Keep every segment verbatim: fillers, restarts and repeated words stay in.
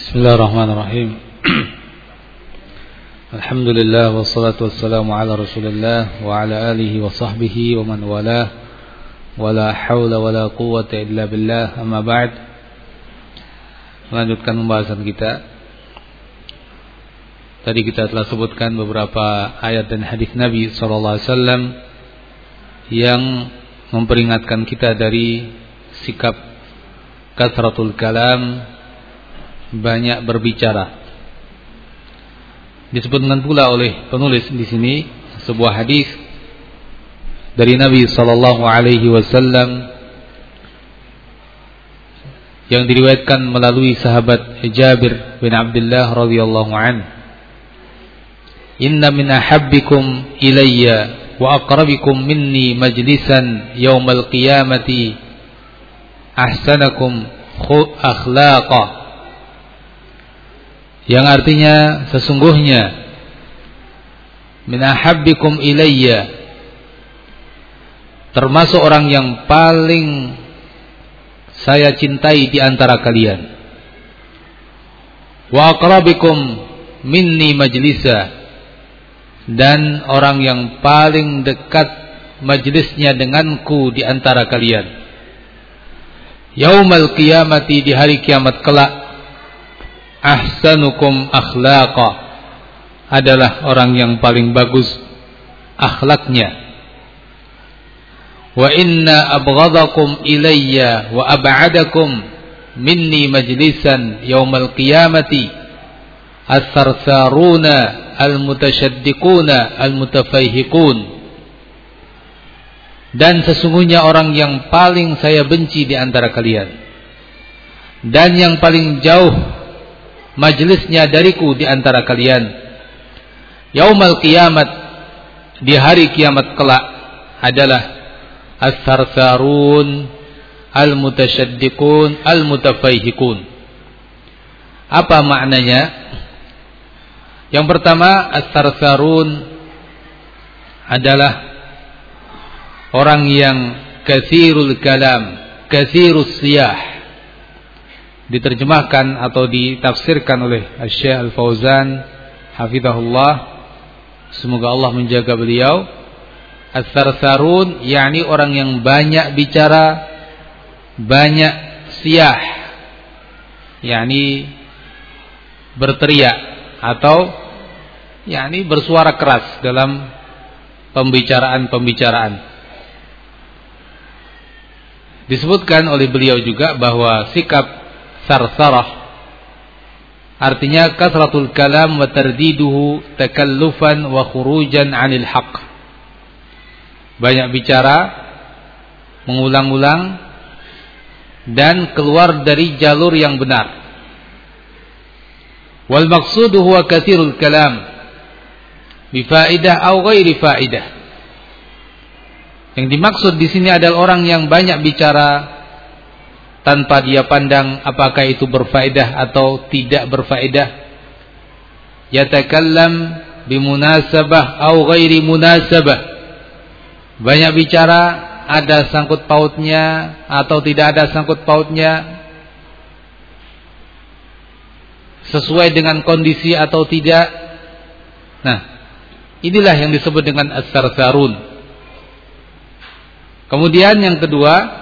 Bismillahirrahmanirrahim. Alhamdulillah wassalatu wassalamu ala Rasulillah wa ala alihi wa sahbihi wa man walah. Wala haula wala quwwata illa billah. Amma ba'd. Melanjutkan pembahasan kita. Tadi kita telah sebutkan beberapa ayat dan hadis Nabi sallallahu alaihi wasallam yang memperingatkan kita dari sikap kasratul kalam, banyak berbicara. Disebutkan pula oleh penulis di sini sebuah hadis dari Nabi sallallahu alaihi wasallam yang diriwayatkan melalui sahabat Jabir bin Abdullah radhiyallahu anhu. Inna min ahabbikum ilayya wa aqrabikum minni majlisan yaumal qiyamati ahsanakum akhlaqa, yang artinya sesungguhnya min ahabbikum ilayya, termasuk orang yang paling saya cintai di antara kalian, wa aqrabikum minni majlisa, dan orang yang paling dekat majlisnya denganku di antara kalian, yaumal qiyamati, di hari kiamat kelak, ahsanukum akhlaqa, adalah orang yang paling bagus akhlaknya. Wa inna abghadakum ilayya wa ab'adakum minni majlisan yaumal qiyamati as-sarsaruna al-mutasyaddiquna al-mutafayhiqun, dan sesungguhnya orang yang paling saya benci di antara kalian dan yang paling jauh majlisnya dariku di antara kalian yaumal kiamat, di hari kiamat kelak, adalah as-sarsarun al-mutasyaddiqun al-mutafayhiqun. Apa maknanya? Yang pertama, as-sarsarun adalah orang yang katsirul kalam, katsirus siyah. Diterjemahkan atau ditafsirkan oleh Syekh Al-Fauzan hafizahullah, semoga Allah menjaga beliau. As-sarsarun yakni orang yang banyak bicara, banyak siyah, yakni berteriak atau yakni bersuara keras dalam pembicaraan-pembicaraan. Disebutkan oleh beliau juga bahwa sikap sarsarah artinya kasratul kalam wa tardiduhu takallufan wa khurujan 'anil haqq, banyak bicara, mengulang-ulang, dan keluar dari jalur yang benar. Wal maqsudu huwa katsirul kalam bi faidah aw ghairi faidah. Yang dimaksud di sini adalah orang yang banyak bicara tanpa dia pandang apakah itu berfaedah atau tidak berfaedah. Yatakallam bimunasabah aw ghairi munasabah, banyak bicara, ada sangkut pautnya atau tidak ada sangkut pautnya, sesuai dengan kondisi atau tidak. Nah, inilah yang disebut dengan as-sarsarun. Kemudian yang kedua,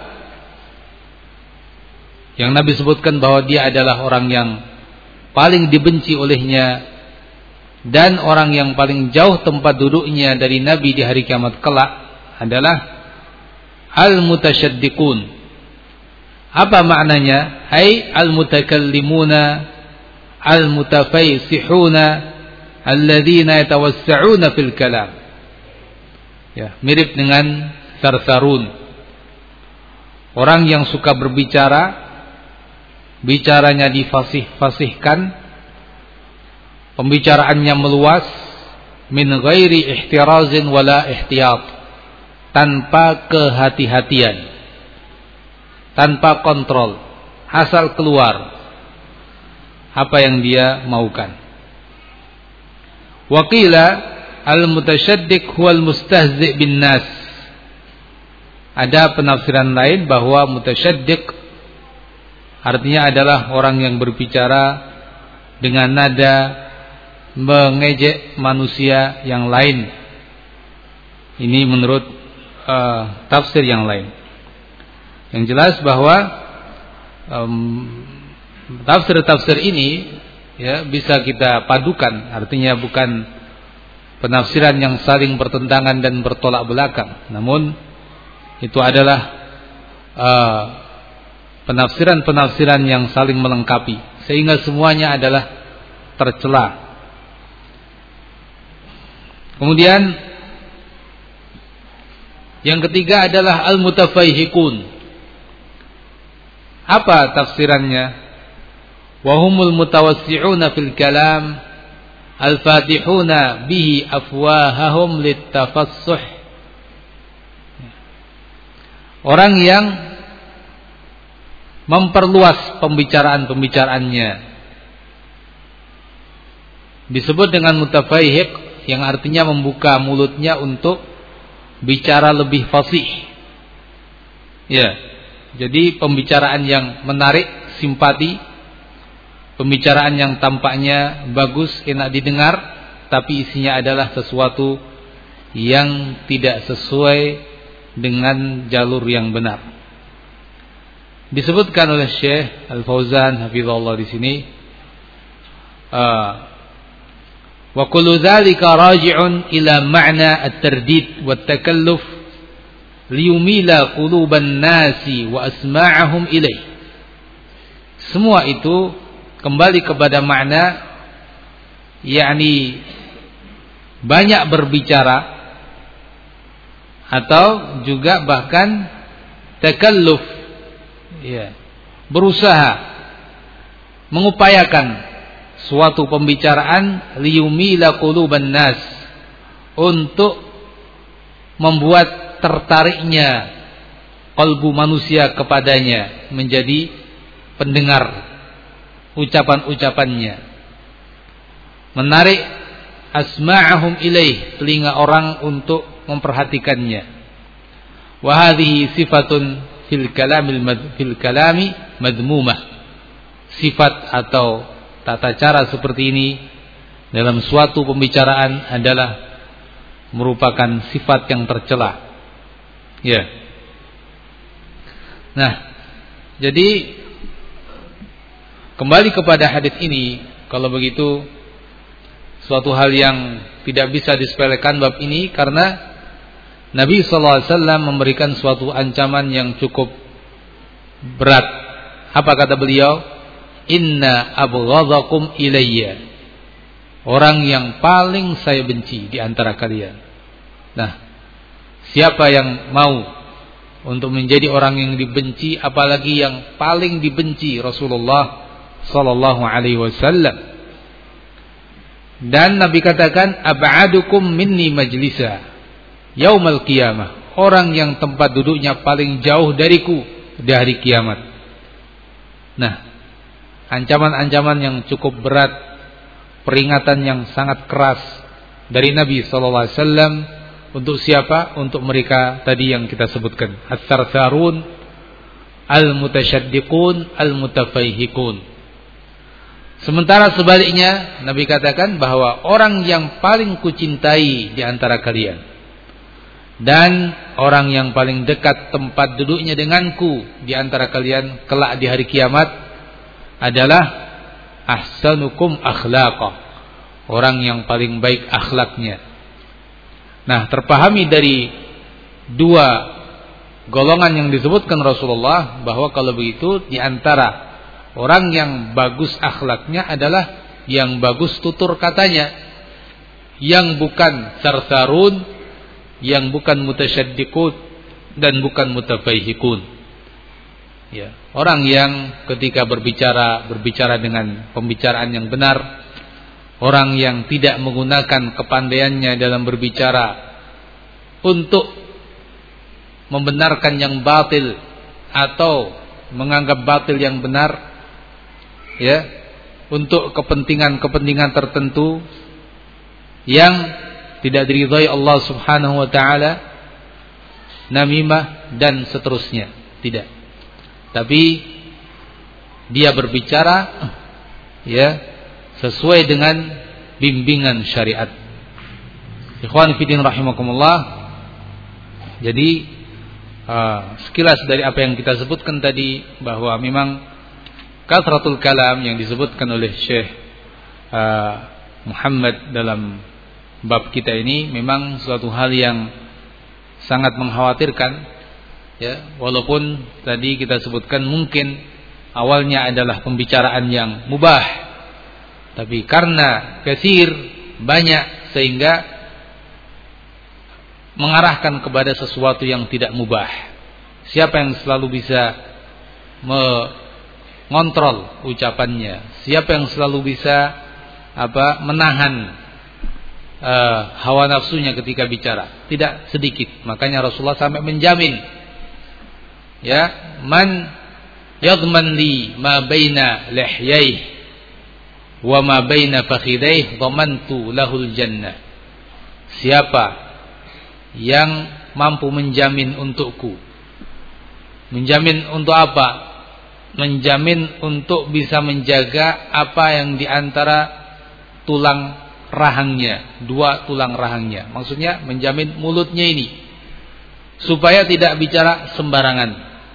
yang Nabi sebutkan bahwa dia adalah orang yang paling dibenci olehnya dan orang yang paling jauh tempat duduknya dari Nabi di hari kiamat kelak adalah al-mutasyaddiqun. Apa maknanya? Hai al-mutakallimuna al-mutafaysihuna alladzina yatawassa'una fil kalam. Ya, mirip dengan sarsarun. Orang yang suka berbicara, bicaranya difasih-fasihkan, pembicaraannya meluas, min ghairi ihtirazin wala ihtiyat, tanpa kehati-hatian, tanpa kontrol, asal keluar apa yang dia maukan. Wa qila al-mutasyaddiq huwal mustahzi' bin nas. Ada penafsiran lain bahwa mutasyaddiq artinya adalah orang yang berbicara dengan nada mengejek manusia yang lain. Ini menurut uh, tafsir yang lain. Yang jelas bahwa um, tafsir-tafsir ini ya bisa kita padukan, artinya bukan penafsiran yang saling bertentangan dan bertolak belakang, namun itu adalah uh, penafsiran-penafsiran yang saling melengkapi sehingga semuanya adalah tercela. Kemudian yang ketiga adalah al-mutafayhikun. Apa tafsirannya? Wa humul mutawassi'una fil kalam al-fatihuna bihi afwahahum littafassuh. Orang yang memperluas pembicaraan-pembicaraannya disebut dengan mutafayhik, yang artinya membuka mulutnya untuk bicara lebih fasih. Ya, jadi pembicaraan yang menarik, simpati, pembicaraan yang tampaknya bagus, enak didengar, tapi isinya adalah sesuatu yang tidak sesuai dengan jalur yang benar. Disebutkan oleh Syekh Al-Fauzan hafizahullah di sini, uh, wa kullu dzalika raji'un ila ma'na at-tardid wa at-takalluf liyumila quluban nasi wa asma'ahum ilaih. Semua itu kembali kepada makna, yakni banyak berbicara atau juga bahkan takalluf, ya, berusaha mengupayakan suatu pembicaraan liyumila quluban nas, untuk membuat tertariknya qalbu manusia kepadanya, menjadi pendengar ucapan-ucapannya, menarik asma'ahum ilaih, telinga orang untuk memperhatikannya. Wa hadhihi sifatun fil kalamil mad, fil kalami madmumah. Sifat atau tata cara seperti ini dalam suatu pembicaraan adalah merupakan sifat yang tercela. Ya. Nah, jadi kembali kepada hadis ini, kalau begitu suatu hal yang tidak bisa disepelekan bab ini, karena Nabi sallallahu alaihi wasallam memberikan suatu ancaman yang cukup berat. Apa kata beliau? Inna abghadakum ilayya, orang yang paling saya benci di antara kalian. Nah, siapa yang mau untuk menjadi orang yang dibenci, apalagi yang paling dibenci Rasulullah sallallahu alaihi wasallam. Dan Nabi katakan ab'adukum minni majlisa yaumal qiyamah, orang yang tempat duduknya paling jauh dariku di hari kiamat. Nah, ancaman-ancaman yang cukup berat, peringatan yang sangat keras dari Nabi sallallahu alaihi wasallam untuk siapa? Untuk mereka tadi yang kita sebutkan, as-sarsarun, al-mutasyaddiqun, al-mutafayhikun. Sementara sebaliknya Nabi katakan bahwa orang yang paling kucintai di antara kalian dan orang yang paling dekat tempat duduknya denganku di antara kalian kelak di hari kiamat adalah ahsanukum akhlaqa, orang yang paling baik akhlaknya. Nah, terpahami dari dua golongan yang disebutkan Rasulullah bahwa kalau begitu di antara orang yang bagus akhlaknya adalah yang bagus tutur katanya, yang bukan sarsarun, yang bukan mutasyaddiqun, dan bukan mutafayhikun. Ya, orang yang ketika berbicara berbicara dengan pembicaraan yang benar, orang yang tidak menggunakan kepandaiannya dalam berbicara untuk membenarkan yang batil atau menganggap batil yang benar, ya, untuk kepentingan-kepentingan tertentu yang tidak diridhai Allah Subhanahu wa taala, namimah dan seterusnya. Tidak. Tapi dia berbicara, ya, sesuai dengan bimbingan syariat. Ikhwan fillah rahimakumullah. Jadi uh, sekilas dari apa yang kita sebutkan tadi, bahwa memang kasratul kalam yang disebutkan oleh Syekh uh, Muhammad dalam bab kita ini memang suatu hal yang sangat mengkhawatirkan, ya, walaupun tadi kita sebutkan mungkin awalnya adalah pembicaraan yang mubah, tapi karena katsir, banyak, sehingga mengarahkan kepada sesuatu yang tidak mubah. Siapa yang selalu bisa mengontrol ucapannya? Siapa yang selalu bisa apa menahan uh, hawa nafsunya ketika bicara? Tidak sedikit. Makanya Rasulullah sampai menjamin, ya, man yadman li ma baina lihyaihi wa ma baina fakhidaihi dhamantu lahul jannah. Siapa yang mampu menjamin untukku. Menjamin untuk apa? Menjamin untuk bisa menjaga apa yang diantara tulang rahangnya, dua tulang rahangnya. Maksudnya menjamin mulutnya ini supaya tidak bicara sembarangan.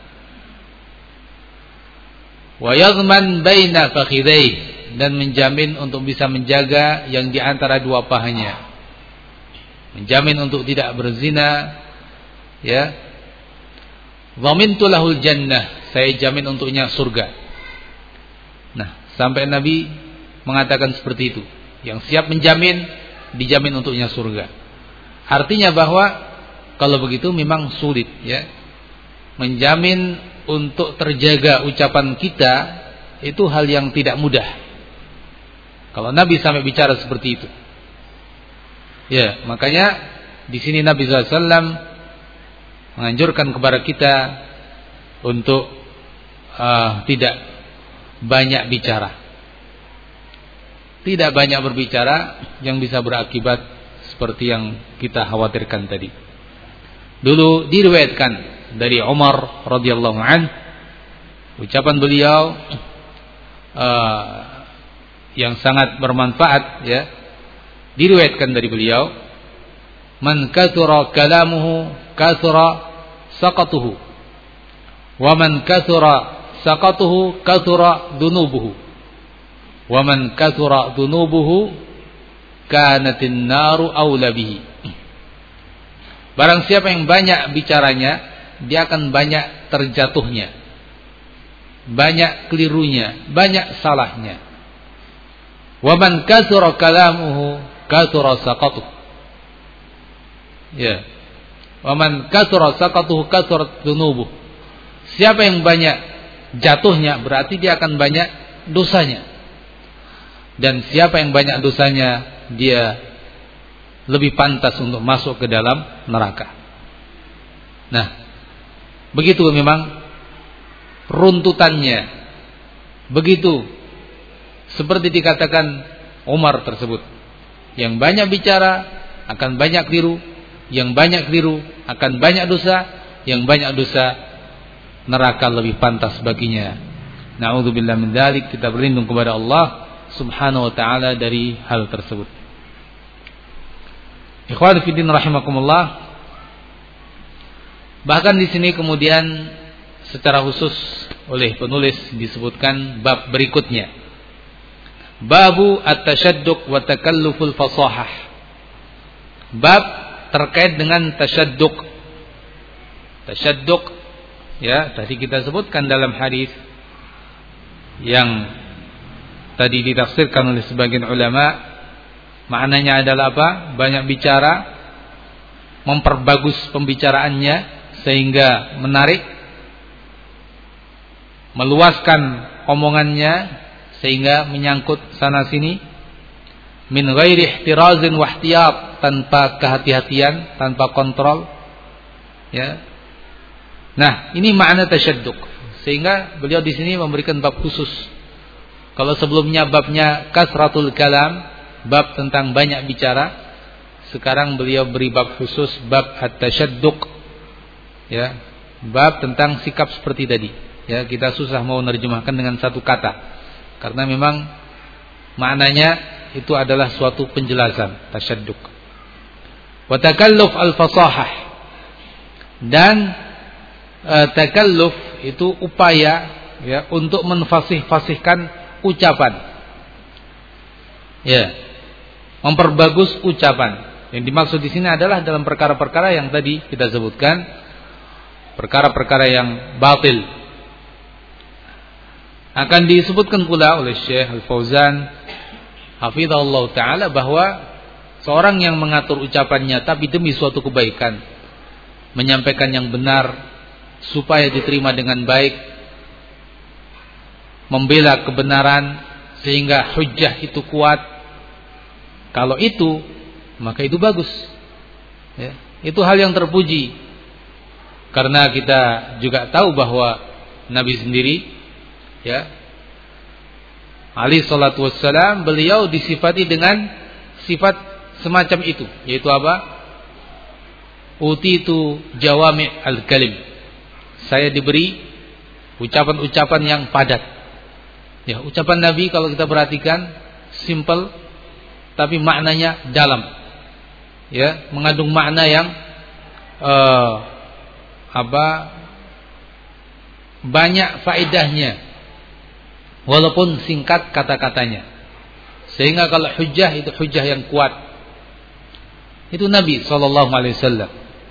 Wa yazman baina fakhidaihi, dan menjamin untuk bisa menjaga yang diantara dua pahanya. Menjamin untuk tidak berzina, ya. Dhamintu lahul jannah, saya jamin untuknya surga. Nah, sampai Nabi mengatakan seperti itu. Yang siap menjamin, dijamin untuknya surga. Artinya bahwa kalau begitu memang sulit, ya. Menjamin untuk terjaga ucapan kita itu hal yang tidak mudah. Kalau Nabi sampai bicara seperti itu, ya, makanya di sini Nabi shallallahu alaihi wasallam menganjurkan kepada kita untuk uh, tidak banyak bicara, tidak banyak berbicara yang bisa berakibat seperti yang kita khawatirkan tadi. Dulu diriwayatkan dari Umar radhiyallahu an, ucapan beliau uh, yang sangat bermanfaat, ya. Diriwayatkan dari beliau, man kathura kalamuhu kathura saqatuhu, wa man kathura saqatuhu kathura dunubuhu, wa man kathura dunubuhu kanatin naru awla bihi. Barang siapa yang banyak bicaranya, dia akan banyak terjatuhnya, banyak kelirunya, banyak salahnya. Wa man kathura kalamuhu kathura saqatuh, ya. Wa man kathura saqatuhu kathura dunubuh. Siapa yang banyak jatuhnya, berarti dia akan banyak dosanya. Dan siapa yang banyak dosanya, dia lebih pantas untuk masuk ke dalam neraka. Nah, begitu memang runtutannya. Begitu seperti dikatakan Umar tersebut. Yang banyak bicara akan banyak keliru, yang banyak keliru akan banyak dosa, yang banyak dosa neraka lebih pantas baginya. Na'udzubillah min dzalik, kita berlindung kepada Allah Subhanahu wa taala dari hal tersebut. Ikhwan fillah rahimakumullah. Bahkan di sini kemudian secara khusus oleh penulis disebutkan bab berikutnya. Babu at-tasyadduq wa takalluful fasahah. Bab terkait dengan tasyadduq. Tasyadduq, ya, tadi kita sebutkan dalam hadis yang tadi ditafsirkan oleh sebagian ulama, maknanya adalah apa? Banyak bicara, memperbagus pembicaraannya sehingga menarik, meluaskan omongannya sehingga menyangkut sana sini, min ghairi ihtirazin wa ihtiyat, tanpa kehati-hatian, tanpa kontrol, ya. Nah, ini makna tasyadduq. Sehingga beliau di sini memberikan bab khusus. Kalau sebelumnya babnya kasratul kalam, bab tentang banyak bicara, sekarang beliau beri bab khusus, bab at-tasyadduq, ya, bab tentang sikap seperti tadi. Ya, kita susah mau menerjemahkan dengan satu kata. Karena memang maknanya itu adalah suatu penjelasan, tasyadduk. Wa takalluf al-fasahah, dan e, takalluf itu upaya ya untuk menfasih-fasihkan ucapan. Ya. Memperbagus ucapan. Yang dimaksud di sini adalah dalam perkara-perkara yang tadi kita sebutkan, perkara-perkara yang batil. Akan disebutkan pula oleh Syekh Al-Fauzan hafizahullah taala bahwa seorang yang mengatur ucapannya tapi demi suatu kebaikan, menyampaikan yang benar supaya diterima dengan baik, membela kebenaran sehingga hujjah itu kuat, kalau itu maka itu bagus ya. Itu hal yang terpuji, karena kita juga tahu bahwa Nabi sendiri ya, alaihi salatu wassalam, beliau disifati dengan sifat semacam itu, yaitu apa? Utitu jawami' al-kalim. Saya diberi ucapan-ucapan yang padat. Ya, ucapan Nabi kalau kita perhatikan simple tapi maknanya dalam. Ya, mengandung makna yang uh, apa? banyak faedahnya, walaupun singkat kata-katanya. Sehingga kalau hujjah itu hujjah yang kuat. Itu Nabi sallallahu alaihi wasallam.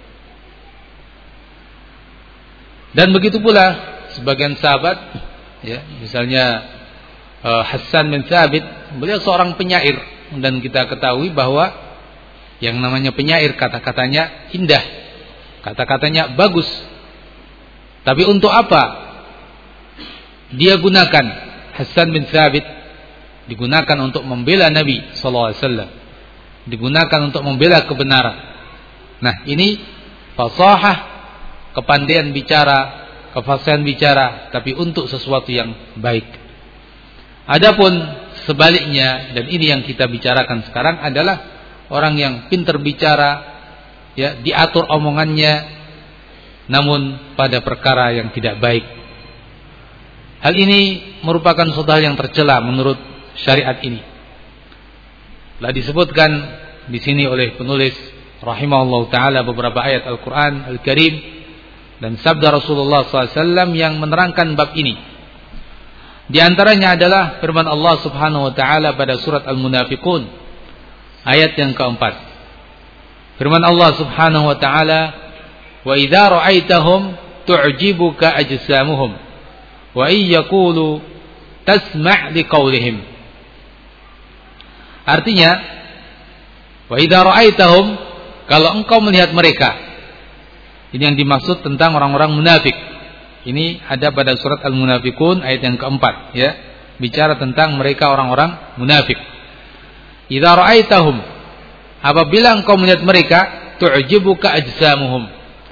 Dan begitu pula sebagian sahabat, ya, misalnya uh, Hassan bin Thabit, beliau seorang penyair, dan kita ketahui bahwa yang namanya penyair kata-katanya indah, kata-katanya bagus. Tapi untuk apa dia gunakan? Hassan bin Thabit digunakan untuk membela Nabi sallallahu alaihi wasallam, digunakan untuk membela kebenaran. Nah, ini fasahah, kepandaian bicara, kefasihan bicara, tapi untuk sesuatu yang baik. Adapun sebaliknya, dan ini yang kita bicarakan sekarang, adalah orang yang pintar bicara, ya, diatur omongannya, namun pada perkara yang tidak baik. Hal ini merupakan suatu hal yang tercela menurut syariat ini. Telah disebutkan di sini oleh penulis rahimahullah taala beberapa ayat Al-Quran Al-Karim dan sabda Rasulullah sallallahu alaihi wasallam yang menerangkan bab ini. Di antaranya adalah firman Allah Subhanahu wa taala pada surat Al-Munafiqun ayat yang keempat. Firman Allah Subhanahu wa taala, "Wa idza ra'aitahum tu'jibuka ajsamuhum wa in yaqulu tasma' liqaulihim." Artinya, wa idza ra'aitahum, kalau engkau melihat mereka. Ini yang dimaksud tentang orang-orang munafik. Ini ada pada surat Al-Munafiqun ayat yang keempat, ya. Bicara tentang mereka orang-orang munafik. Idza ra'aitahum, apabila engkau melihat mereka, tu'jibuka ajsamuhum,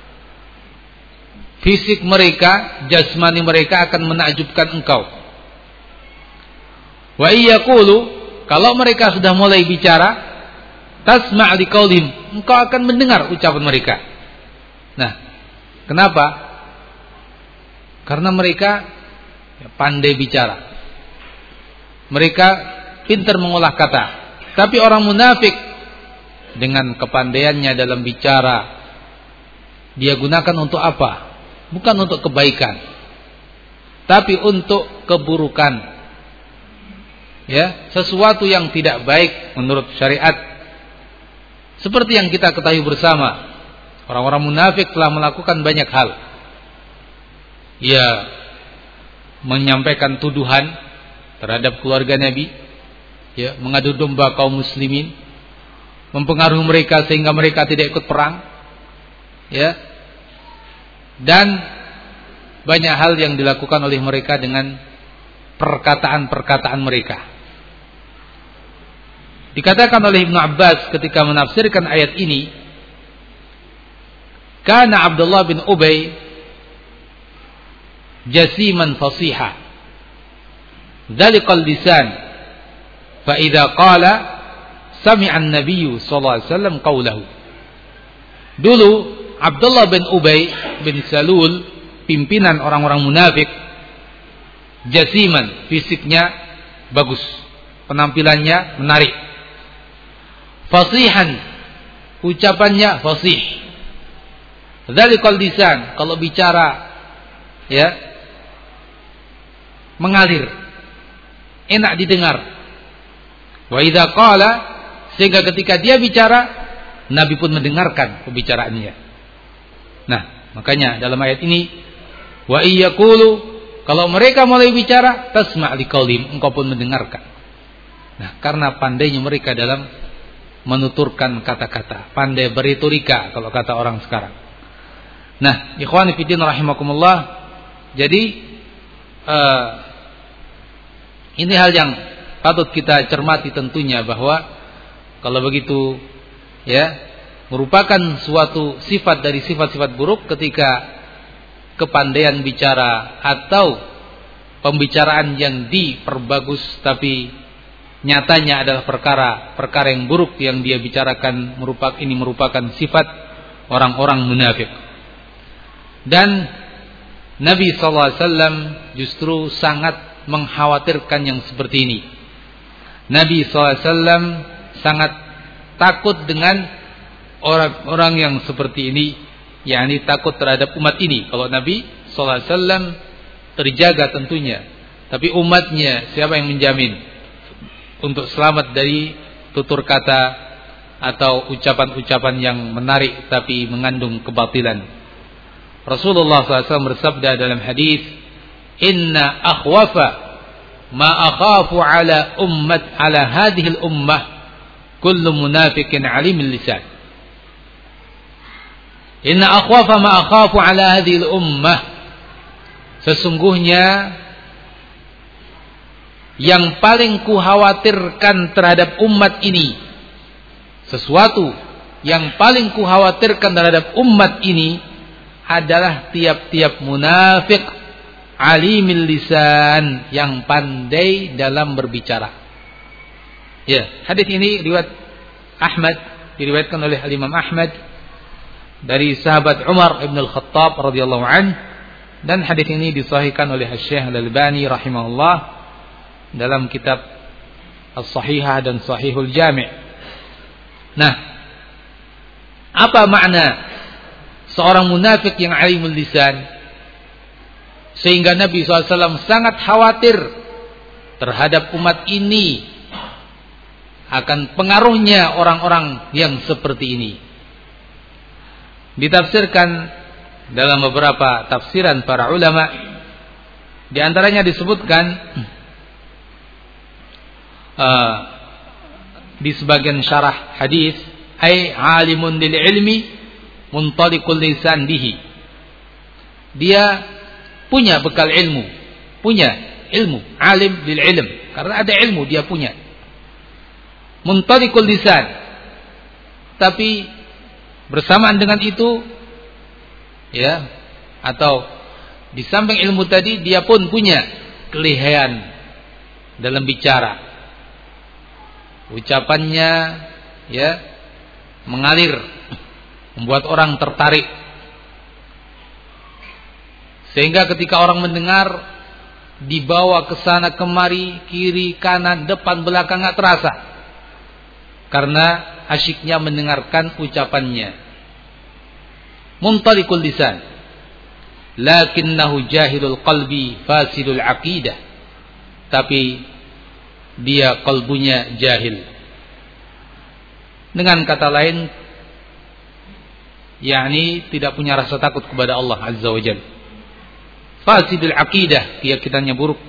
fisik mereka, jasmani mereka akan menakjubkan engkau. Wa iyaqulu, kalau mereka sudah mulai bicara, tasma' liqaulihim, engkau akan mendengar ucapan mereka. Nah, kenapa? Karena mereka pandai bicara, mereka pintar mengolah kata. Tapi orang munafik dengan kepandaiannya dalam bicara, dia gunakan untuk apa? Bukan untuk kebaikan, tapi untuk keburukan. Ya, sesuatu yang tidak baik menurut syariat. Seperti yang kita ketahui bersama, orang-orang munafik telah melakukan banyak hal. Ya, menyampaikan tuduhan terhadap keluarga Nabi, ya, mengadu domba kaum muslimin, mempengaruhi mereka sehingga mereka tidak ikut perang, ya, dan banyak hal yang dilakukan oleh mereka dengan perkataan-perkataan mereka. Dikatakan oleh Ibnu Abbas ketika menafsirkan ayat ini, kana Abdullah bin Ubay jasiman fasiha, dalikal lisan, fa idza qala sami'a an-nabiy sallallahu alaihi wasallam qawlahu. Dulu Abdullah bin Ubay bin Salul, pimpinan orang-orang munafik, jasiman, fisiknya bagus, penampilannya menarik. Fasihan, ucapannya fasih. Dzalikal lisan, kalau bicara ya mengalir, enak didengar. Wa idza qala, sehingga ketika dia bicara, Nabi pun mendengarkan pembicaraannya. Nah, makanya dalam ayat ini, wa iyyaqulu, kalau mereka mulai bicara, tasma' liqaulim, engkau pun mendengarkan. Nah, karena pandainya mereka dalam menuturkan kata-kata, pandai beretorika kalau kata orang sekarang. Nah, ikhwani fillah rahimakumullah, jadi uh, ini hal yang patut kita cermati tentunya, bahwa kalau begitu ya merupakan suatu sifat dari sifat-sifat buruk ketika kepandaian bicara atau pembicaraan yang diperbagus tapi nyatanya adalah perkara-perkara yang buruk yang dia bicarakan, merupakan ini merupakan sifat orang-orang munafik. Dan Nabi sallallahu alaihi wasallam justru sangat mengkhawatirkan yang seperti ini. Nabi sallallahu alaihi wasallam sangat takut dengan orang-orang yang seperti ini, yakni takut terhadap umat ini. Kalau Nabi sallallahu alaihi wasallam terjaga tentunya, tapi umatnya siapa yang menjamin untuk selamat dari tutur kata atau ucapan-ucapan yang menarik tapi mengandung kebatilan? Rasulullah sallallahu alaihi wasallam bersabda dalam hadis, "Inna akhwafa ma akhafu ala ummat ala hadhihi al-ummah kullu munafiqin alimil lisan." Inna akhwafa ma akhafu ala hadhihi al-ummah, sesungguhnya yang paling kukhawatirkan terhadap umat ini, sesuatu yang paling kukhawatirkan terhadap umat ini adalah tiap-tiap munafik alimil lisan, yang pandai dalam berbicara. Ya, hadis ini riwayat Ahmad, diriwayatkan oleh Imam Ahmad dari sahabat Umar ibn al-Khattab radhiyallahu anhu, dan hadis ini disahihkan oleh Syekh Al-Albani rahimahullah dalam kitab As-Sahihah dan Sahihul Jami'. Nah, apa makna seorang munafik yang alimul lisan? Sehingga Nabi shallallahu alaihi wasallam sangat khawatir terhadap umat ini akan pengaruhnya orang-orang yang seperti ini. Ditafsirkan dalam beberapa tafsiran para ulama, di antaranya disebutkan Uh, di sebagian syarah hadis, ai alimun lil ilmi muntaliqul lisan bihi, dia punya bekal ilmu, punya ilmu, alim lil ilm, karena ada ilmu dia punya. Muntaliqul lisan, tapi bersamaan dengan itu ya, atau di samping ilmu tadi dia pun punya kelihayan dalam bicara. Ucapannya ya mengalir, membuat orang tertarik, sehingga ketika orang mendengar dibawa ke sana kemari, kiri kanan depan belakang nggak terasa, karena asyiknya mendengarkan ucapannya. Muntaliqul lisan, lakinnahu jahilul qalbi fasidul aqidah, tapi dia kalbunya jahil. Dengan kata lain, yakni tidak punya rasa takut kepada Allah Azza wa Jalla. Fasidul aqidah, keyakinannya buruk.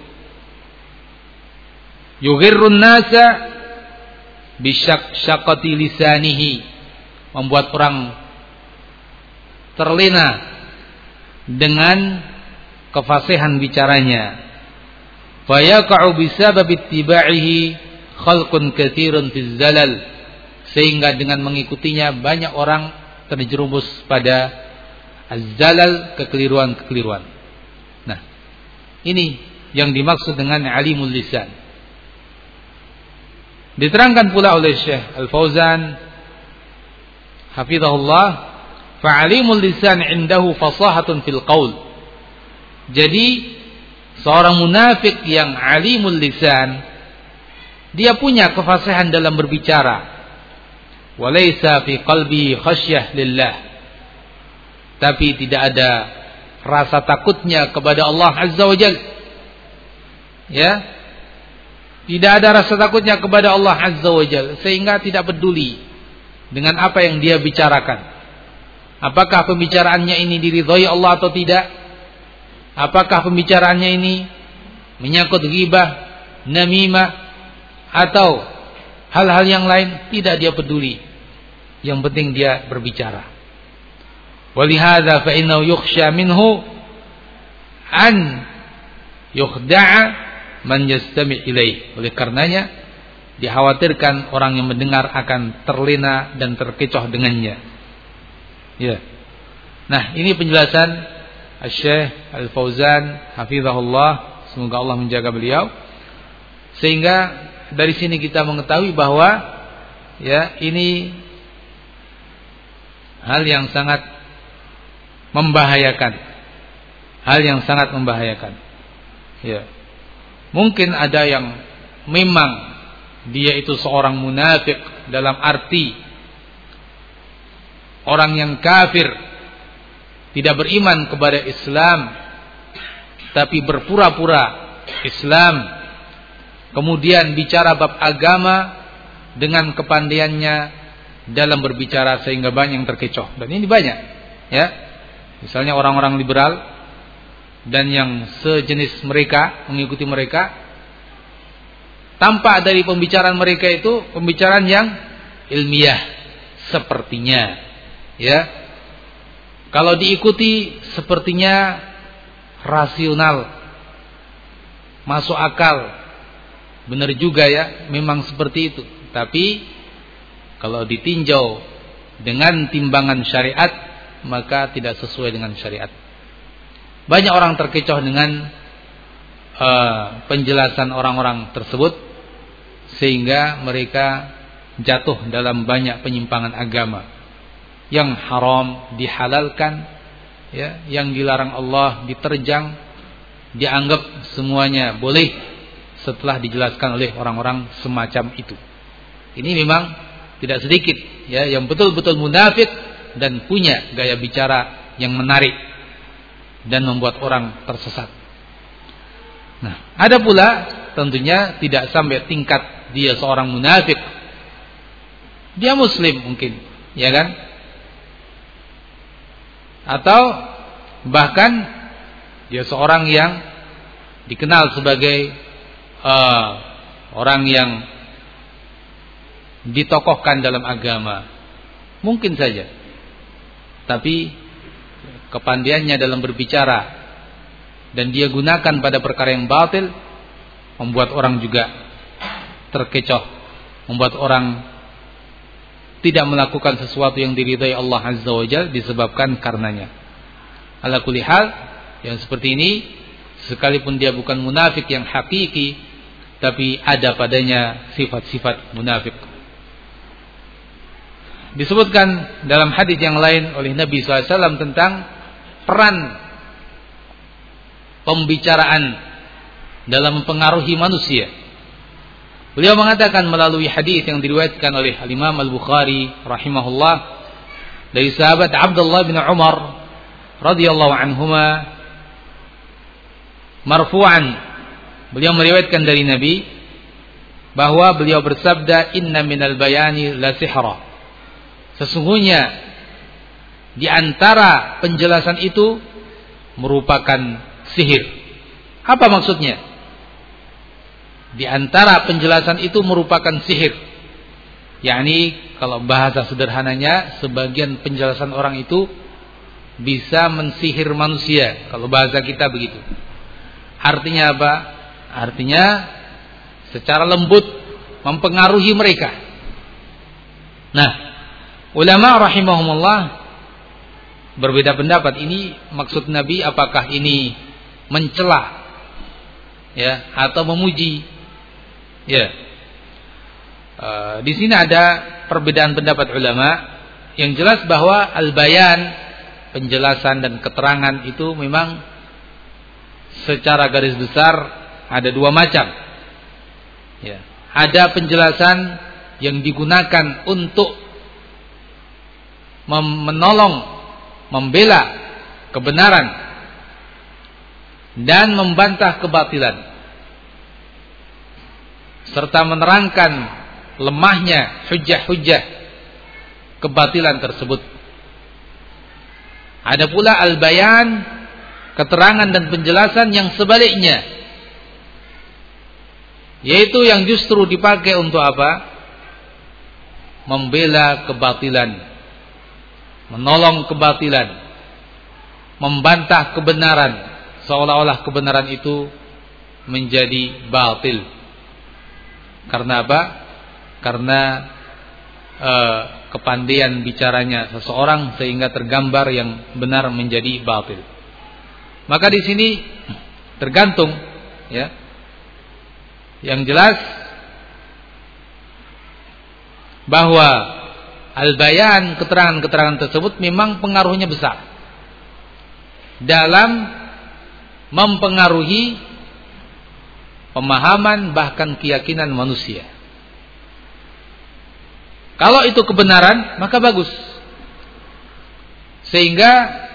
Yughirrun nasa bisyaqqati lisanihi, membuat orang terlena dengan kefasihan bicaranya. Fayaqa'u bisabab ittiba'ihi khalqun katsirun fi zalal, sehingga dengan mengikutinya banyak orang terjerumus pada az-zalal, kekeliruan-kekeliruan. Nah, ini yang dimaksud dengan alimul lisan. Diterangkan pula oleh Syekh Al-Fauzan hafizahullah, fa'alimul lisan indahu fasahatun fil qaul. Jadi seorang munafik yang alimul lisan, dia punya kefasihan dalam berbicara, walaysa fi qalbi khasyah lillah, tapi tidak ada rasa takutnya kepada Allah Azza wa Jalla. Ya, tidak ada rasa takutnya kepada Allah Azza wa Jalla, sehingga tidak peduli dengan apa yang dia bicarakan. Apakah pembicaraannya ini diridhai Allah atau tidak? Apakah pembicaraannya ini menyangkut ghibah, namimah, atau hal-hal yang lain? Tidak dia peduli. Yang penting dia berbicara. Walihadza fa innahu yukhsha minhu an yukhda'a man yastami' ilaih. Oleh karenanya dikhawatirkan orang yang mendengar akan terlena dan terkecoh dengannya. Ya. Nah, ini penjelasan Asy-Syaikh Al-Fauzan hafizahullah, semoga Allah menjaga beliau. Sehingga dari sini kita mengetahui bahwa ya, ini hal yang sangat membahayakan. Hal yang sangat membahayakan. Ya. Mungkin ada yang memang dia itu seorang munafik dalam arti orang yang kafir, tidak beriman kepada Islam, tapi berpura-pura Islam, kemudian bicara bab agama dengan kepandaiannya dalam berbicara sehingga banyak yang terkecoh. Dan ini banyak, ya. Misalnya orang-orang liberal dan yang sejenis mereka, mengikuti mereka, tampak dari pembicaraan mereka itu pembicaraan yang ilmiah sepertinya. Ya, kalau diikuti sepertinya rasional, masuk akal, benar juga ya, memang seperti itu. Tapi kalau ditinjau dengan timbangan syariat, maka tidak sesuai dengan syariat. Banyak orang terkecoh dengan uh, penjelasan orang-orang tersebut, sehingga mereka jatuh dalam banyak penyimpangan agama. Yang haram dihalalkan, ya, yang dilarang Allah diterjang, dianggap semuanya boleh setelah dijelaskan oleh orang-orang semacam itu. Ini memang tidak sedikit, ya, yang betul-betul munafik dan punya gaya bicara yang menarik dan membuat orang tersesat. Nah, ada pula tentunya tidak sampai tingkat dia seorang munafik. Dia muslim mungkin, ya kan? Atau bahkan dia seorang yang dikenal sebagai uh, orang yang ditokohkan dalam agama, mungkin saja. Tapi kepandaiannya dalam berbicara dan dia gunakan pada perkara yang batil, membuat orang juga terkecoh, membuat orang tidak melakukan sesuatu yang diridhai Allah Azza wa Jalla disebabkan karenanya. Ala kulli hal, yang seperti ini sekalipun dia bukan munafik yang hakiki, tapi ada padanya sifat-sifat munafik. Disebutkan dalam hadis yang lain oleh Nabi shallallahu alaihi wasallam tentang peran pembicaraan dalam mempengaruhi manusia. Beliau mengatakan melalui hadis yang diriwayatkan oleh Imam Al-Bukhari rahimahullah dari sahabat Abdullah bin Umar radhiyallahu anhuma marfu'an, beliau meriwayatkan dari Nabi bahwa beliau bersabda, inna minal bayani la sihra, sesungguhnya di antara penjelasan itu merupakan sihir. Apa maksudnya? Di antara penjelasan itu merupakan sihir. yakni kalau bahasa sederhananya, sebagian penjelasan orang itu bisa mensihir manusia, kalau bahasa kita begitu. Artinya apa? Artinya secara lembut mempengaruhi mereka. Nah, ulama rahimahumullah berbeda pendapat. Ini maksud Nabi, apakah ini mencela ya atau memuji? Ya. E, di sini ada perbedaan pendapat ulama. Yang jelas bahwa al-bayan, penjelasan dan keterangan itu memang secara garis besar ada dua macam. Ya. ada penjelasan yang digunakan untuk menolong, membela kebenaran dan membantah kebatilan, serta menerangkan lemahnya hujjah-hujjah kebatilan tersebut. Ada pula al-bayan, keterangan dan penjelasan yang sebaliknya, yaitu yang justru dipakai untuk apa? Membela kebatilan, menolong kebatilan, membantah kebenaran, seolah-olah kebenaran itu menjadi batil. Karena apa? Karena eh, kepandaian bicaranya seseorang sehingga tergambar yang benar menjadi batil. Maka di sini tergantung, ya. Yang jelas bahwa al-bayan, keterangan-keterangan tersebut memang pengaruhnya besar dalam mempengaruhi pemahaman bahkan keyakinan manusia. Kalau itu kebenaran, maka bagus. Sehingga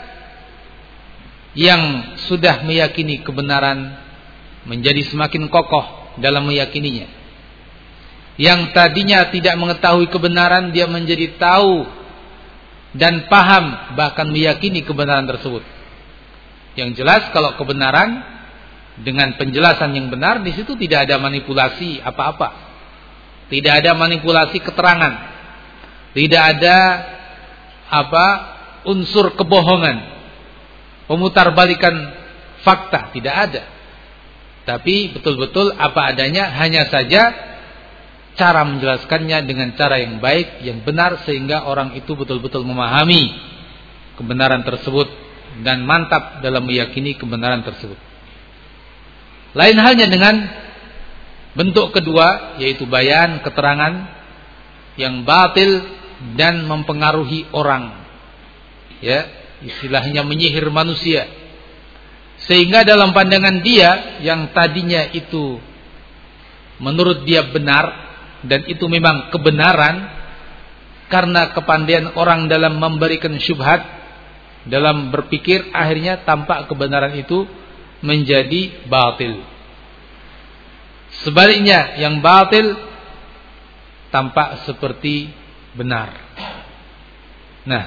yang sudah meyakini kebenaran menjadi semakin kokoh dalam meyakininya. Yang tadinya tidak mengetahui kebenaran, dia menjadi tahu dan paham, bahkan meyakini kebenaran tersebut. Yang jelas kalau kebenaran dengan penjelasan yang benar, di situ tidak ada manipulasi apa-apa. Tidak ada manipulasi keterangan. Tidak ada apa unsur kebohongan, pemutarbalikan fakta, tidak ada. Tapi betul-betul apa adanya, hanya saja cara menjelaskannya dengan cara yang baik, yang benar, sehingga orang itu betul-betul memahami kebenaran tersebut dan mantap dalam meyakini kebenaran tersebut. Lain halnya dengan bentuk kedua, yaitu bayan, keterangan yang batil dan mempengaruhi orang, ya, istilahnya menyihir manusia, sehingga dalam pandangan dia yang tadinya itu menurut dia benar dan itu memang kebenaran, karena kepandaian orang dalam memberikan syubhat, dalam berpikir, akhirnya tampak kebenaran itu menjadi batil. Sebaliknya, yang batil tampak seperti benar. Nah,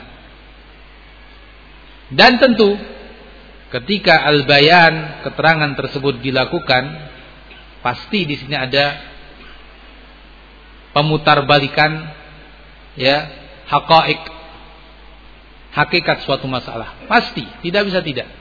dan tentu ketika al-bayan, keterangan tersebut dilakukan, pasti di sini ada pemutarbalikan, ya, haqa'iq, hakikat suatu masalah. Pasti, tidak bisa tidak.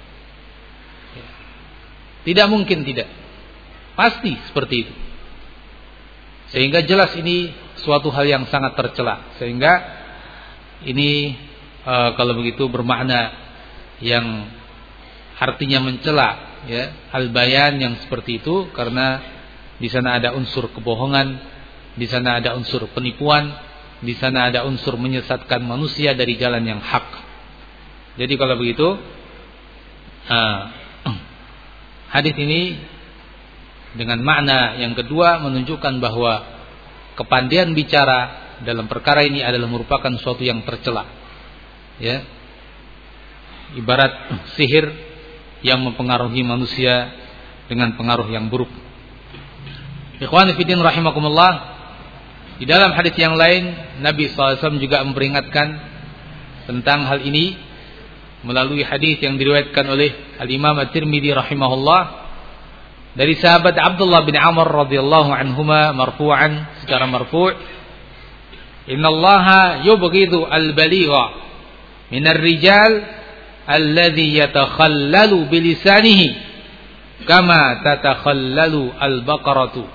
Tidak mungkin tidak. Pasti seperti itu. Sehingga jelas ini suatu hal yang sangat tercela. Sehingga ini e, kalau begitu bermakna yang artinya mencela, ya, al-bayan yang seperti itu, karena di sana ada unsur kebohongan, di sana ada unsur penipuan, di sana ada unsur menyesatkan manusia dari jalan yang hak. Jadi kalau begitu, uh, hadis ini dengan makna yang kedua menunjukkan bahwa kepandaian bicara dalam perkara ini adalah merupakan suatu yang tercela, ya, ibarat sihir yang mempengaruhi manusia dengan pengaruh yang buruk. Ikhwan fillah rahimakumullah, di dalam hadis yang lain Nabi sallallahu alaihi wasallam juga memperingatkan tentang hal ini melalui hadis yang diriwayatkan oleh Al-Imam At-Tirmidzi rahimahullah dari sahabat Abdullah bin Amr radhiyallahu anhuma marfu'an, secara marfu', innallaha yubghidu al-baligha minar rijal alladhi yatakhallalu bilisanihi kama tatakhallalu al-baqaratu.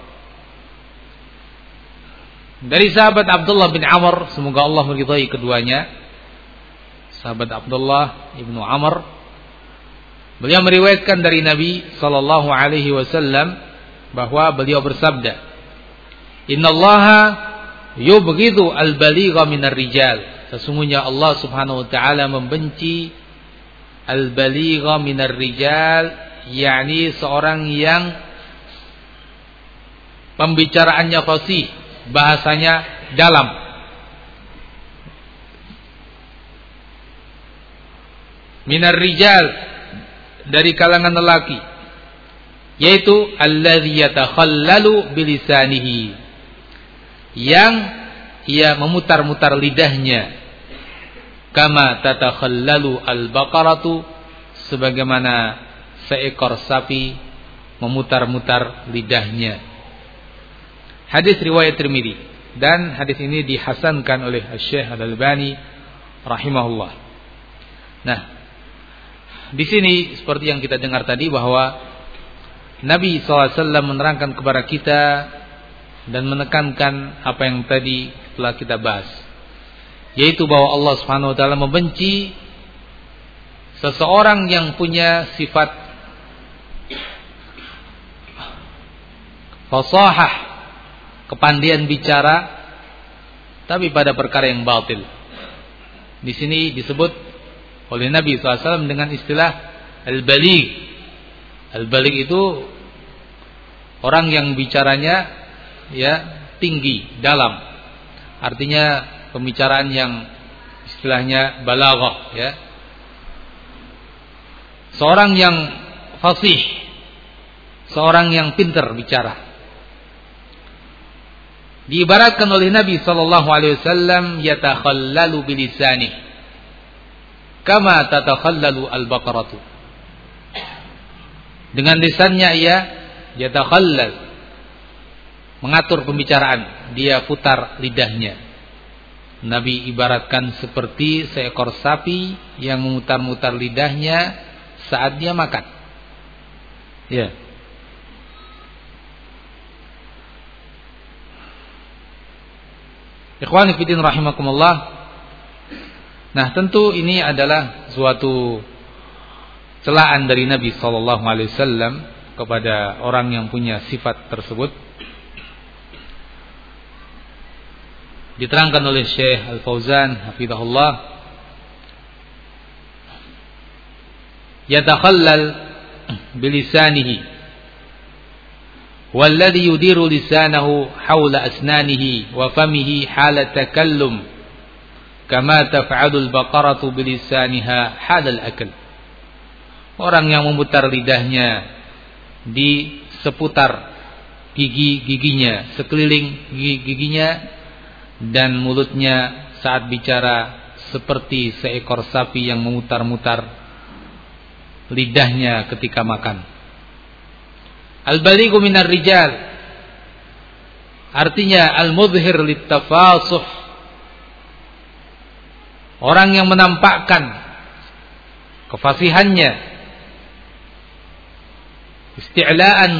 Dari sahabat Abdullah bin Amr, semoga Allah meridai keduanya, sahabat Abdullah ibnu Amr, beliau meriwayatkan dari Nabi sallallahu alaihi wasallam bahwa beliau bersabda, innallaha yubghidu al-baligha minar rijal, sesungguhnya Allah Subhanahu wa taala membenci al-baligha minar rijal, yakni seorang yang pembicaraannya fasih, bahasanya dalam. Minar rijal, dari kalangan lelaki, yaitu alladzi yatakhallalu bilisanihi, yang ia memutar-mutar lidahnya, kama tatakhallalu al-baqaratu, sebagaimana seekor sapi memutar-mutar lidahnya. Hadis riwayat Tirmidzi, dan hadis ini dihasankan oleh Syekh Al-Albani rahimahullah. Nah, di sini seperti yang kita dengar tadi bahwa Nabi shallallahu alaihi wasallam menerangkan kepada kita dan menekankan apa yang tadi telah kita bahas, yaitu bahwa Allah Subhanahu wa taala membenci seseorang yang punya sifat fasahah, kepandaian bicara, tapi pada perkara yang batil. Di sini disebut oleh Nabi shallallahu alaihi wasallam dengan istilah al-baligh. Al-baligh itu orang yang bicaranya ya tinggi, dalam. Artinya pembicaraan yang istilahnya balaghah, ya. Seorang yang fasih, seorang yang pintar bicara. Diibaratkan oleh Nabi sallallahu alaihi wasallam yatakhallalu bilisanihi kama tatakhallalu al-baqaratu. Dengan lisannya ia yatakhallal, mengatur pembicaraan, dia putar lidahnya. Nabi ibaratkan seperti seekor sapi yang memutar-mutar lidahnya saat dia makan. Ya. Ikhwani fillah rahimakumullah. Nah, tentu ini adalah suatu celaan dari Nabi sallallahu alaihi wasallam kepada orang yang punya sifat tersebut. Diterangkan oleh Syekh Al-Fauzan hafizahullah, yatakhallal bilisanihi walladhi yudiru lisanahu hawla asnanihi wa famihi hala takallum kama taf'alul baqaratu bilisaniha halal akal. Orang yang memutar lidahnya di seputar gigi-giginya, sekeliling gigi-giginya, dan mulutnya saat bicara seperti seekor sapi yang memutar-mutar lidahnya ketika makan. Al-balighu minar rijal, artinya al-mudhhir lit-tafasuh, orang yang menampakkan kefasihannya, isti'laan,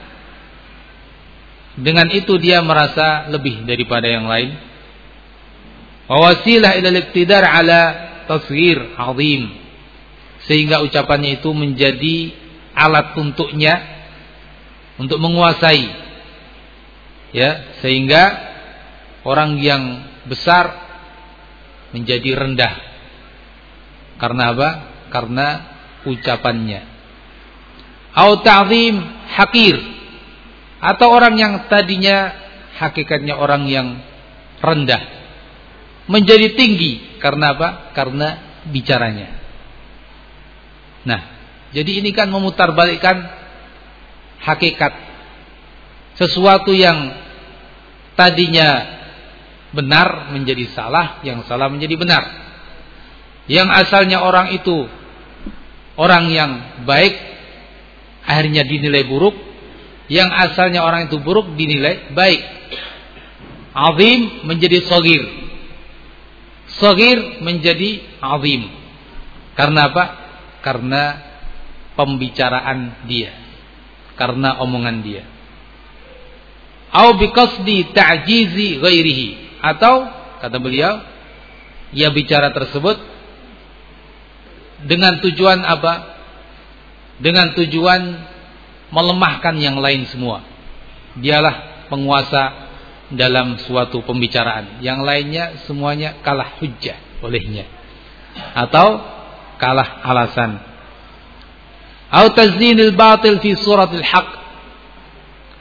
dengan itu dia merasa lebih daripada yang lain. Wa wasilah ila al-iqtidar ala tasghir azim, sehingga ucapannya itu menjadi alat untuknya untuk menguasai, ya, sehingga orang yang besar menjadi rendah. Karena apa? Karena ucapannya. Au ta'zim hakir, atau orang yang tadinya hakikatnya orang yang rendah menjadi tinggi. Karena apa? Karena bicaranya. Nah, jadi ini kan memutarbalikkan hakikat. Sesuatu yang tadinya benar menjadi salah, yang salah menjadi benar. Yang asalnya orang itu orang yang baik akhirnya dinilai buruk, yang asalnya orang itu buruk dinilai baik. Azim menjadi shagir, shagir menjadi azim. Karena apa? Karena pembicaraan dia, karena omongan dia. Au biqasdi ta'jizi ghairihi, atau kata beliau, ia bicara tersebut dengan tujuan apa? Dengan tujuan melemahkan yang lain semua. Dialah penguasa dalam suatu pembicaraan, yang lainnya semuanya kalah hujjah olehnya, atau kalah alasan. Au tazinil batil fi suratil haq,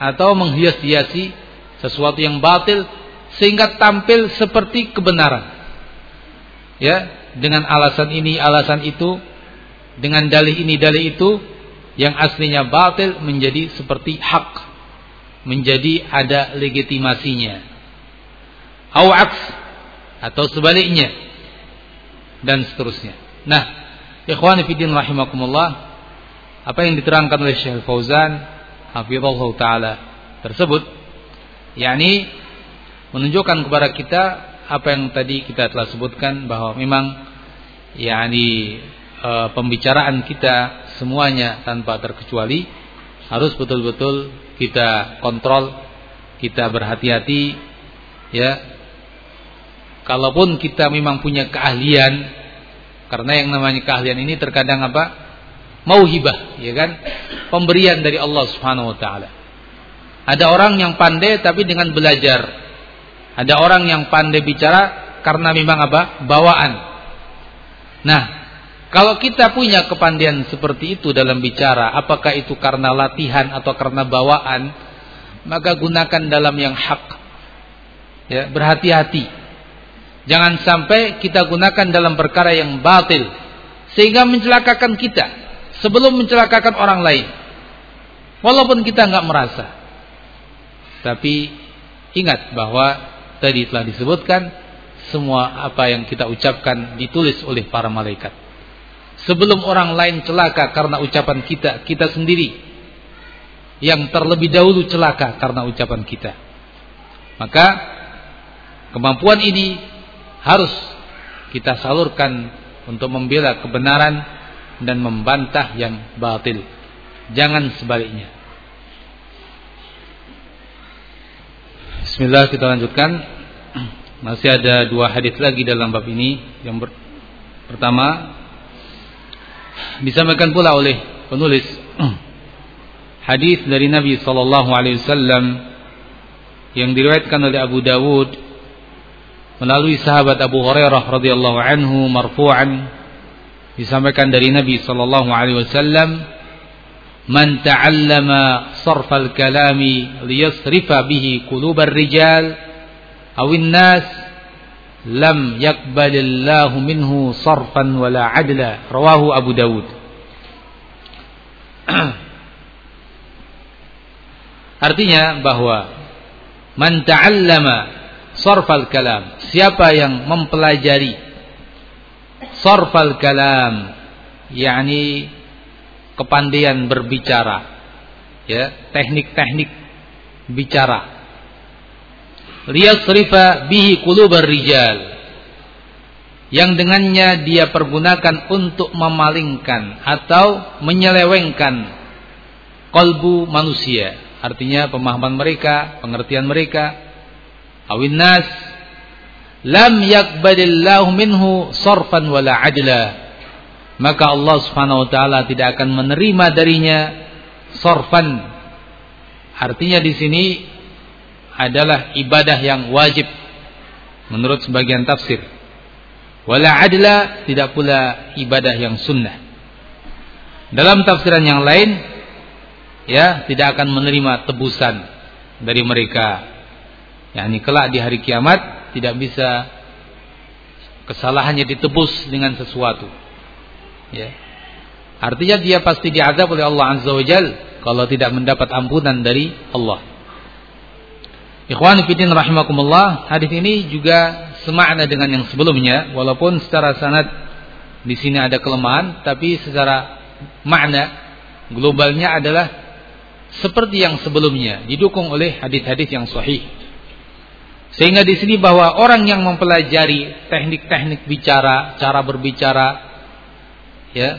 atau menghias-hiasi sesuatu yang batil sehingga tampil seperti kebenaran. Ya, dengan alasan ini, alasan itu, dengan dalih ini, dalih itu, yang aslinya batil menjadi seperti hak, menjadi ada legitimasinya. Au aks, atau sebaliknya, dan seterusnya. Nah, ikhwani fiddin rahimakumullah, apa yang diterangkan oleh Syekh Fauzan hafizallahu taala tersebut, yakni menunjukkan kepada kita apa yang tadi kita telah sebutkan, bahwa memang yakni e, pembicaraan kita semuanya tanpa terkecuali harus betul-betul kita kontrol, kita berhati-hati, ya. Kalaupun kita memang punya keahlian, karena yang namanya keahlian ini terkadang apa? Mauhibah, ya kan? Pemberian dari Allah Subhanahu wa taala. Ada orang yang pandai tapi dengan belajar. Ada orang yang pandai bicara karena memang apa? Bawaan. Nah, kalau kita punya kepandaian seperti itu dalam bicara, apakah itu karena latihan atau karena bawaan, maka gunakan dalam yang hak. Ya, berhati-hati. Jangan sampai kita gunakan dalam perkara yang batil sehingga mencelakakan kita sebelum mencelakakan orang lain. Walaupun kita enggak merasa. Tapi ingat bahwa tadi telah disebutkan semua apa yang kita ucapkan ditulis oleh para malaikat. Sebelum orang lain celaka karena ucapan kita, kita sendiri yang terlebih dahulu celaka karena ucapan kita. Maka kemampuan ini harus kita salurkan untuk membela kebenaran dan membantah yang batil. Jangan sebaliknya. Bismillah, kita lanjutkan. Masih ada dua hadis lagi dalam bab ini. Yang ber- pertama disampaikan pula oleh penulis hadis dari Nabi sallallahu alaihi wasallam yang diriwayatkan oleh Abu Dawud melalui sahabat Abu Hurairah radhiyallahu anhu marfu'an, disampaikan dari Nabi sallallahu alaihi wasallam, "Man ta'allama sarfal kalami liyasrifa bihi qulubar rijal awin nas lam yaqbalillahu minhu sarfan wala adla." Rawahu Abu Dawud. Artinya bahwa man ta'allama sarfal kalam, siapa yang mempelajari sarfal kalam, yakni kepandaian berbicara, ya, teknik-teknik bicara, liyasrifa bihi qulubar rijal, yang dengannya dia pergunakan untuk memalingkan atau menyelewengkan kalbu manusia, artinya pemahaman mereka, pengertian mereka, awin nas lam yakbalillahu minhu sarfan wala adla, maka Allah Subhanahu wa taala tidak akan menerima darinya sarfan. Artinya di sini adalah ibadah yang wajib menurut sebagian tafsir. Wala adla, tidak pula ibadah yang sunnah. Dalam tafsiran yang lain, ya, tidak akan menerima tebusan dari mereka. yakni kelak di hari kiamat tidak bisa kesalahannya ditebus dengan sesuatu. Ya. Artinya dia pasti diazab oleh Allah Azza wa Jalla kalau tidak mendapat ampunan dari Allah. Ikhwan fillah rahimakumullah, hadis ini juga semakna dengan yang sebelumnya, walaupun secara sanad di sini ada kelemahan, tapi secara makna globalnya adalah seperti yang sebelumnya, didukung oleh hadis-hadis yang sahih. Sehingga di sini bahwa orang yang mempelajari teknik-teknik bicara, cara berbicara, ya,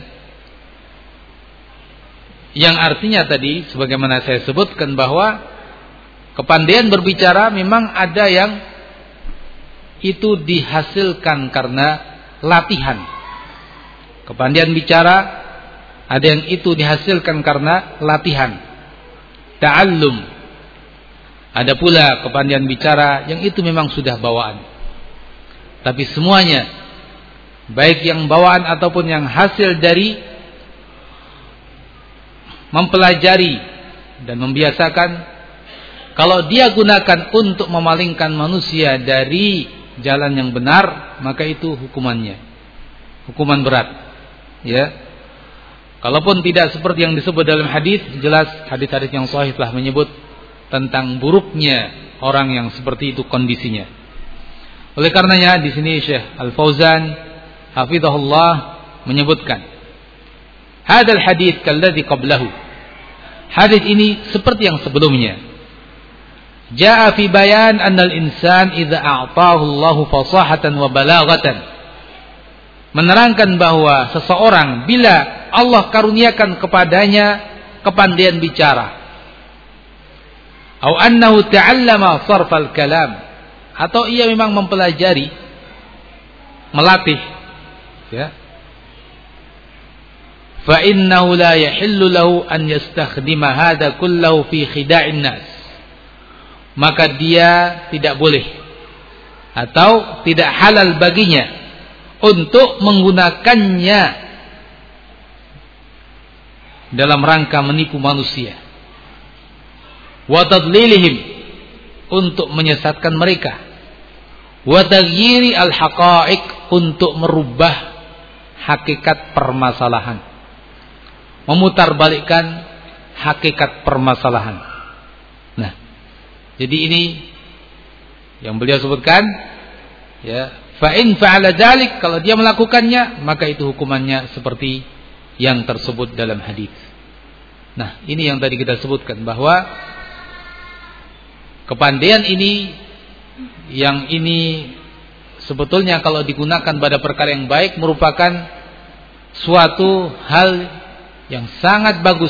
yang artinya tadi sebagaimana saya sebutkan bahwa kepandaian berbicara memang ada yang itu dihasilkan karena latihan. Kepandaian bicara ada yang itu dihasilkan karena latihan, ta'allum. Ada pula kepandaian bicara yang itu memang sudah bawaan. Tapi semuanya, baik yang bawaan ataupun yang hasil dari mempelajari dan membiasakan, Kalau dia gunakan untuk memalingkan manusia dari jalan yang benar, maka itu hukumannya hukuman berat. Ya. Kalaupun tidak seperti yang disebut dalam hadis, jelas hadis-hadis yang sahih telah menyebut tentang buruknya orang yang seperti itu kondisinya. Oleh karenanya di sini Syekh Al-Fauzan hafizahullah menyebutkan, hadal hadis kalladzi qablahu. Hadis ini seperti yang sebelumnya. Jaa fi bayan annal insan idza a'tahu Allahu fasahatan wa balaghatan. Menerangkan bahwa seseorang bila Allah karuniakan kepadanya kepandaian bicara, atau annahu ta'allama sarfal kalam, atau ia memang mempelajari, melatih, ya, fa innahu la yahillu lahu an yastakhdima hadha kullahu fi khida'in nas. Maka dia tidak boleh atau tidak halal baginya untuk menggunakannya dalam rangka menipu manusia, wa tadlilihim, untuk menyesatkan mereka, wa taghyiri al-haqa'iq, untuk merubah hakikat permasalahan, memutarbalikkan hakikat permasalahan. Nah, jadi ini yang beliau sebutkan, ya, fa in fa'ala dzalik, kalau dia melakukannya maka itu hukumannya seperti yang tersebut dalam hadis. Nah, ini yang tadi kita sebutkan bahwa kepandaian ini, yang ini sebetulnya kalau digunakan pada perkara yang baik merupakan suatu hal yang sangat bagus.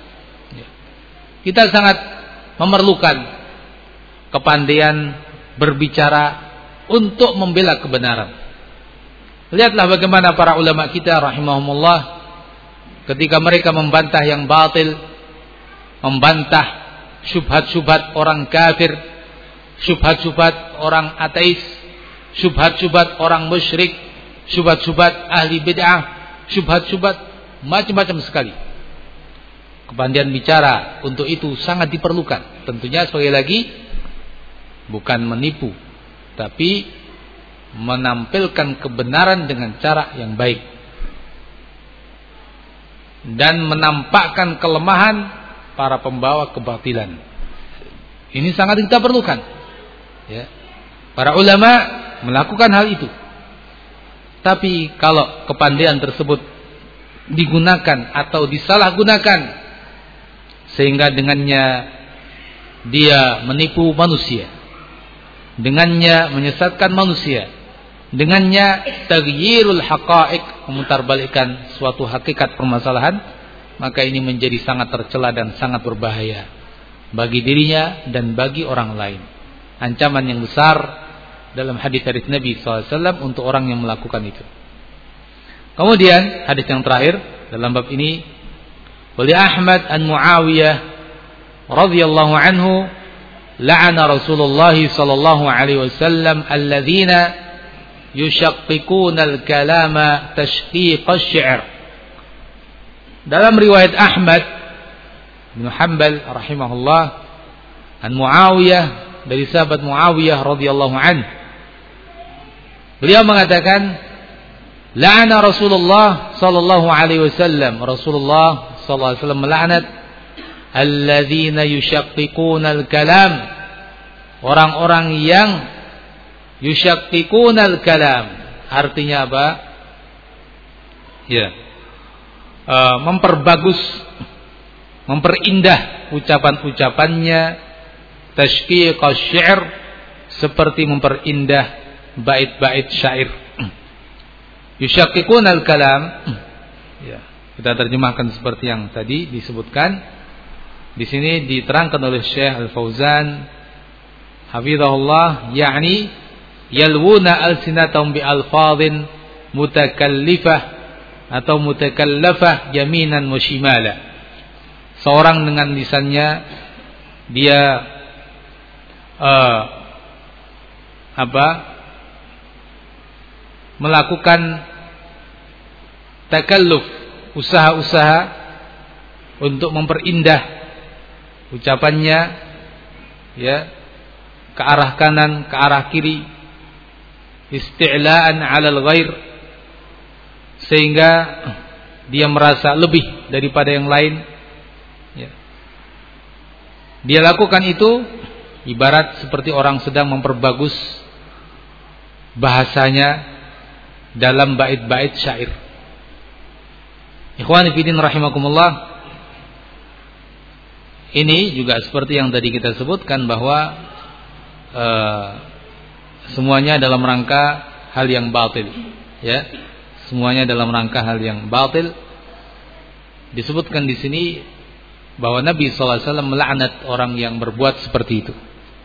Kita sangat memerlukan kepandaian berbicara untuk membela kebenaran. Lihatlah bagaimana para ulama kita rahimahumullah ketika mereka membantah yang batil, membantah syubhat-syubhat orang kafir, syubhat-syubhat orang ateis, syubhat-syubhat orang musyrik, syubhat-syubhat ahli bid'ah, syubhat-syubhat macam-macam sekali. Kepandaian bicara untuk itu sangat diperlukan. Tentunya sekali lagi bukan menipu, tapi menampilkan kebenaran dengan cara yang baik dan menampakkan kelemahan para pembawa kebatilan. Ini sangat kita perlukan, ya. Para ulama melakukan hal itu. Tapi kalau kepandaian tersebut digunakan atau disalahgunakan sehingga dengannya dia menipu manusia, dengannya menyesatkan manusia, dengannya taghyirul haqa'iq, memutarbalikkan suatu hakikat permasalahan, maka ini menjadi sangat tercela dan sangat berbahaya bagi dirinya dan bagi orang lain. Ancaman yang besar dalam hadis-hadis Nabi shallallahu alaihi wasallam untuk orang yang melakukan itu. Kemudian hadis yang terakhir dalam bab ini, wali Ahmad an Muawiyah radhiyallahu anhu, la'ana Rasulullah sallallahu alaihi wasallam alladzina yushaqqikuna al-kalama tashqiq asy-syi'r. Dalam riwayat Ahmad bin Hanbal rahimahullah an Muawiyah, dari sahabat Muawiyah radhiyallahu anhu, beliau mengatakan, la'ana Rasulullah sallallahu alaihi wasallam, Rasulullah sallallahu alaihi wasallam melaknat alladzina yushaqqikuna al-kalam, orang-orang yang yushaqqikuna al-kalam. Artinya apa? Ya, uh, memperbagus, memperindah ucapan-ucapannya, tashqiq asy-syi'r, seperti memperindah bait-bait syair. Yushaqqikuna al-kalam, ya, kita terjemahkan seperti yang tadi disebutkan. Di sini diterangkan oleh Syekh Al-Fauzan hafizahullah, yakni yalwuna alsinatahum bi alfadhin mutakallifah atau mutakallafah yaminan wa shimala. Seorang dengan lisannya dia uh, apa? melakukan takalluf, usaha-usaha untuk memperindah ucapannya, ya, ke arah kanan, ke arah kiri, isti'la'an 'alal ghair, sehingga dia merasa lebih daripada yang lain, ya. Dia lakukan itu ibarat seperti orang sedang memperbagus bahasanya dalam bait-bait syair. Ikhwani fillah rahimakumullah, ini juga seperti yang tadi kita sebutkan bahwa uh, semuanya dalam rangka hal yang batil, ya. Semuanya dalam rangka hal yang batil. Disebutkan di sini bahwa Nabi sallallahu alaihi wasallam melaknat orang yang berbuat seperti itu.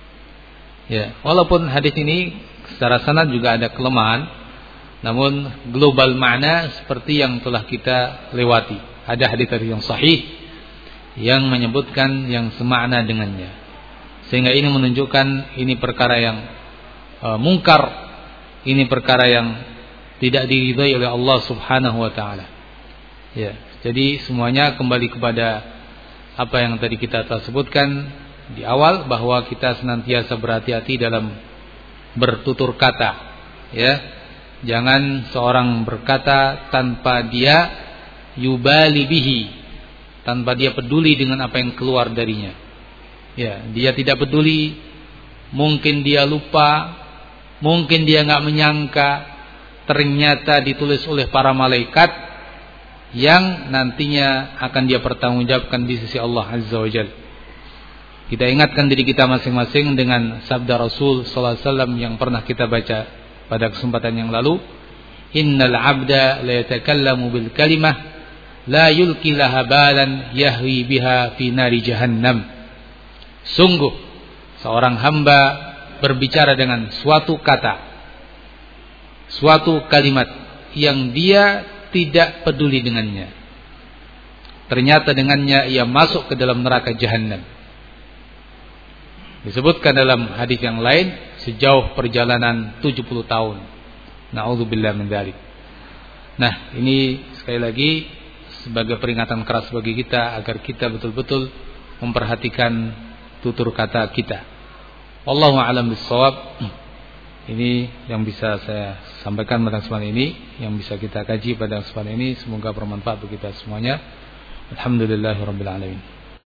Ya, walaupun hadis ini secara sanad juga ada kelemahan, namun global makna seperti yang telah kita lewati. Ada hadis yang sahih yang menyebutkan yang semakna dengannya. Sehingga ini menunjukkan ini perkara yang uh, mungkar, ini perkara yang tidak diridhai oleh Allah Subhanahu wa taala. Ya, jadi semuanya kembali kepada apa yang tadi kita telah sebutkan di awal, bahwa kita senantiasa berhati-hati dalam bertutur kata, ya. Jangan seorang berkata tanpa dia yubali bihi, tanpa dia peduli dengan apa yang keluar darinya. Ya, dia tidak peduli, mungkin dia lupa, mungkin dia enggak menyangka, ternyata ditulis oleh para malaikat yang nantinya akan dia pertanggungjawabkan di sisi Allah Azza wa Jalla. Kita ingatkan diri kita masing-masing dengan sabda Rasul sallallahu alaihi wasallam yang pernah kita baca pada kesempatan yang lalu, innal abda la yatakallamu bil kalimah la yulqi laha balan yahwi biha fi nari jahannam. Sungguh seorang hamba berbicara dengan suatu kata, suatu kalimat yang dia tidak peduli dengannya, ternyata dengannya ia masuk ke dalam neraka jahannam. Disebutkan dalam hadis yang lain sejauh perjalanan tujuh puluh tahun. Na'udzubillah min dzalik. Nah, ini sekali lagi sebagai peringatan keras bagi kita agar kita betul-betul memperhatikan tutur kata kita. Wallahu a'lam bissawab. Ini yang bisa saya sampaikan pada kesempatan ini, yang bisa kita kaji pada kesempatan ini. Semoga bermanfaat bagi kita semuanya. Alhamdulillahirabbil alamin.